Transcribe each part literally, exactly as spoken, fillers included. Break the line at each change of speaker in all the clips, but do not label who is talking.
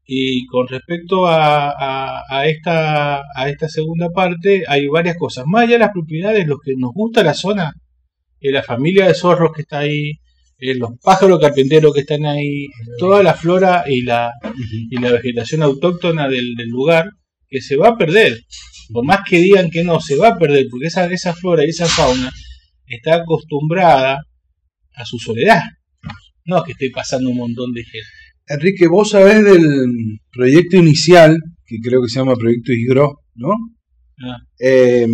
Y con respecto a, a, a esta, a esta segunda parte, hay varias cosas. Más allá de las propiedades, los que nos gusta la zona, eh, la familia de zorros que está ahí, eh, los pájaros carpinteros que están ahí, toda la flora y la, y la vegetación autóctona del, del lugar, que se va a perder. Por más que digan que no, se va a perder, porque esa, esa flora y esa fauna está acostumbrada a su soledad. No es que esté pasando un montón de gente.
Enrique, vos sabés del proyecto inicial, que creo que se llama Proyecto Higro, ¿no?
Ah.
Eh,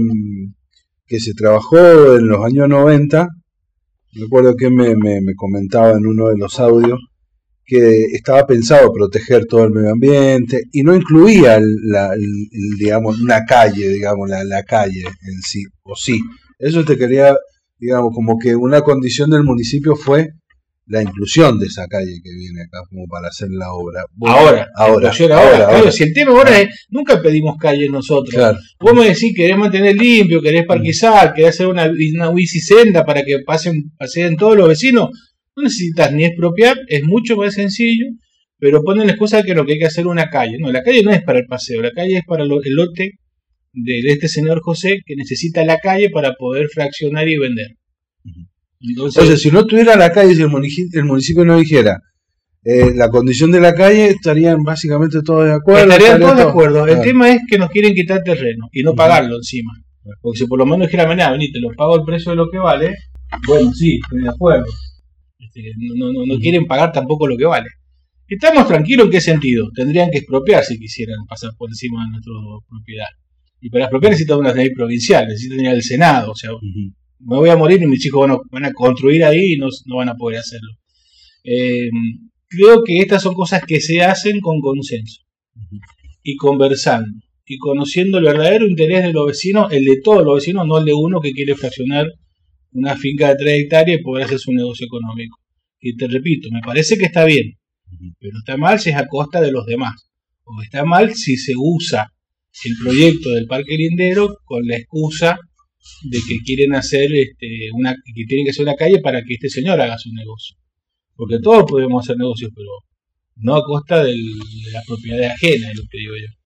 que se trabajó en los años noventa. Recuerdo que me, me, me comentaba en uno de los audios que estaba pensado proteger todo el medio ambiente y no incluía el, la, el, el, digamos, una calle, digamos, la, la calle en sí, o sí. Eso te quería, digamos, como que una condición del municipio fue la inclusión de esa calle que viene acá como para hacer la obra.
Bueno, ahora, ahora, ahora, ahora, ahora. Claro, si el tema ahora ah. es, nunca pedimos calles nosotros. Claro. Vos me decís, querés mantener limpio, querés parquizar, mm. querés hacer una, una bici senda para que pasen, pasen todos los vecinos. No necesitas ni expropiar, es mucho más sencillo, pero ponen la excusa que lo que hay que hacer es una calle. No, la calle no es para el paseo, la calle es para lo, el lote de, de este señor José que necesita la calle para poder fraccionar y vender.
Uh-huh. Entonces, Entonces, si no tuviera la calle, si el municipio, el municipio no dijera eh, la condición de la calle, estarían básicamente todos de acuerdo.
Estarían todos de acuerdo. El ah. tema es que nos quieren quitar terreno y no uh-huh. pagarlo encima. Porque si por lo menos dijera, mira, vení, te lo pago el precio de lo que vale, bueno, sí, estoy de acuerdo. Este, no, no, no uh-huh. quieren pagar tampoco lo que vale. Estamos tranquilos en qué sentido. Tendrían que expropiar si quisieran pasar por encima de nuestra propiedad. Y para expropiar necesitan una ley provincial, necesitan ir al Senado, o sea... Uh-huh. Me voy a morir y mis chicos van a, van a construir ahí y no, no van a poder hacerlo. Eh, creo que estas son cosas que se hacen con consenso uh-huh. y conversando y conociendo el verdadero interés de los vecinos, el de todos los vecinos, no el de uno que quiere fraccionar una finca de tres hectáreas y poder hacer su negocio económico. Y te repito, me parece que está bien, uh-huh. pero está mal si es a costa de los demás. O está mal si se usa el proyecto del Parque Lindero con la excusa de que quieren hacer este, una, que tienen que hacer una calle para que este señor haga su negocio. Porque todos podemos hacer negocios, pero no a costa del, de la propiedad ajena, es lo que digo yo.